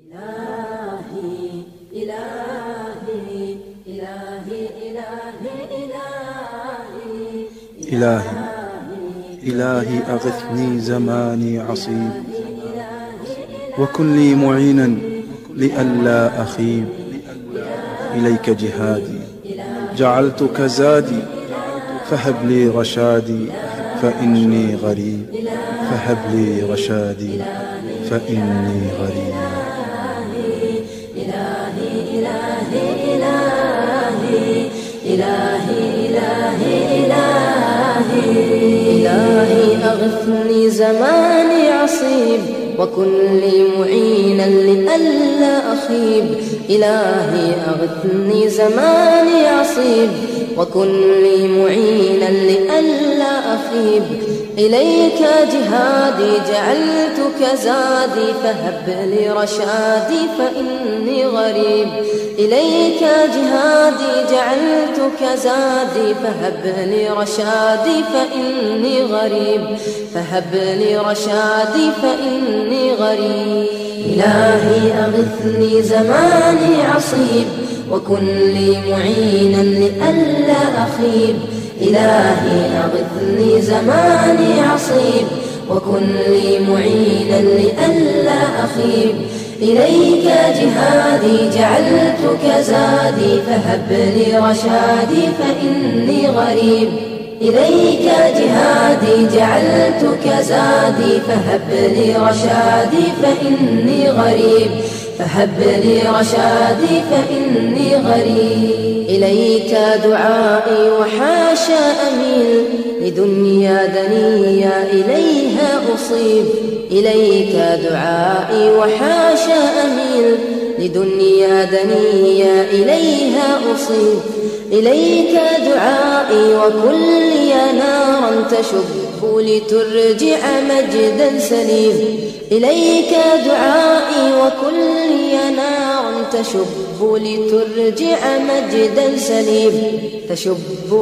إلهي إلهي إلهي إلهي إلهي إلهي أغثني زماني عصيب، وكن لي معينا لئلا أخيب. إليك جهادي جعلتك زادي، فهب لي رشادي فإني غريب، فهب لي رشادي فإني غريب. إلهي إلهي إلهي إلهي إلهي إلهي أغثني زماني عصيب، وكن لي معينا لئلا أخيب. إلهي أغثني زماني عصيب، وكن لي معينا لئلا أخيب. إليك جهادي جعلتك زادي، فهب لي رشادي فإني غريب. إليك جهادي جعلتك زادي، فهب لي رشادي فإني غريب، فهب لي رشادي فإني غريب. إلهي أغثني زماني عصيب، وكن لي معينا لئلا أخيب. إلهي أغثني زماني عصيب، وكن لي معينا لئلا أخيب. إليك جهادي جعلتك زادي، فهب لي رشادي فإني غريب. إليك جهادي جعلتك زادي، فهب لي رشادي فإني غريب، فهب لي رشادي فإني غريب. إليك دعائي وحاشا أميل، لدنيا دنيا إليها أصيب. إليك دعائي وحاشا أميل، لدنيا دنيا إليها أصيب. إليك دعائي وكلي نارا تشب، لترجع مجدا سليم. إليك دعائي وكلي نارا تشب، لترجع مجدا سليم، تشب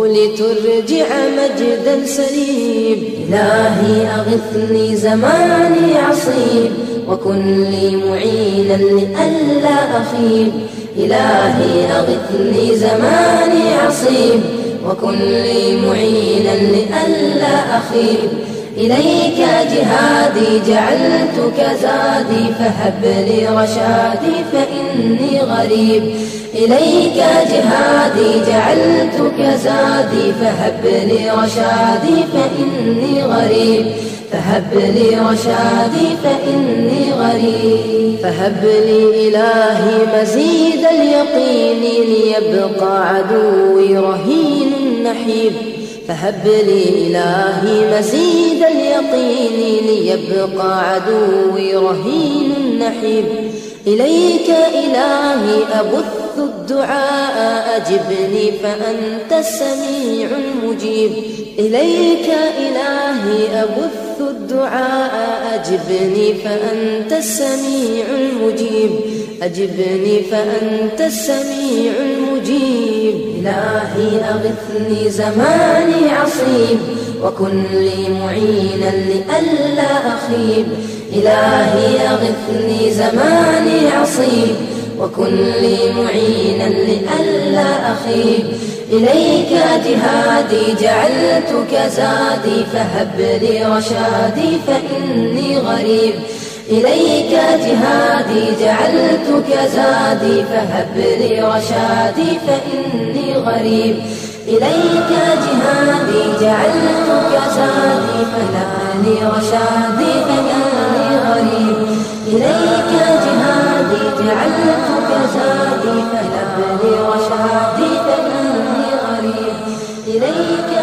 لترجع مجدا سليم. إلهي أغثني زماني عصيب، وكن لي معينا لئلا أخيب. إلهي أغثني زماني عصيب، وكن لي معينا لئلا أخيب. إليك جهادي جعلتك زادي، فهب لي رشادي فإني غريب. إليك جهادي جعلتك زادي، فهب لي رشادي فإني غريب، فهب لي رشادي فإني غريب. فهب لي إلهي مزيد اليقين، ليبقى عدوي رهين نحيب. فهب لي إلهي مزيد اليقين، ليبقى عدوي رهين نحيب. إليك إلهي أبث الدعاء، أجبني فأنت السميع المجيب. إليك إلهي أبث الدعاء، أجبني فأنت السميع المجيب، أجبني فأنت السميع المجيب. إلهي أغثني زماني عصيب، وكن لي معينا لئلا أخيب. إلهي أغثني زماني عصيب، وكن لي معينا لئلا أخيب. إليك جهادي جعلتك زادي، فهب لي رشادي فإني غريب. إليك جهادي جعلتك زادي، فهب لي رشادي فإني غريب. إليك جهادي جعلتك زادي، فهب لي رشادي فإني غريب. إليك جهادي جعلتك زادي، فهب لي رشادي فإني غريب. إليك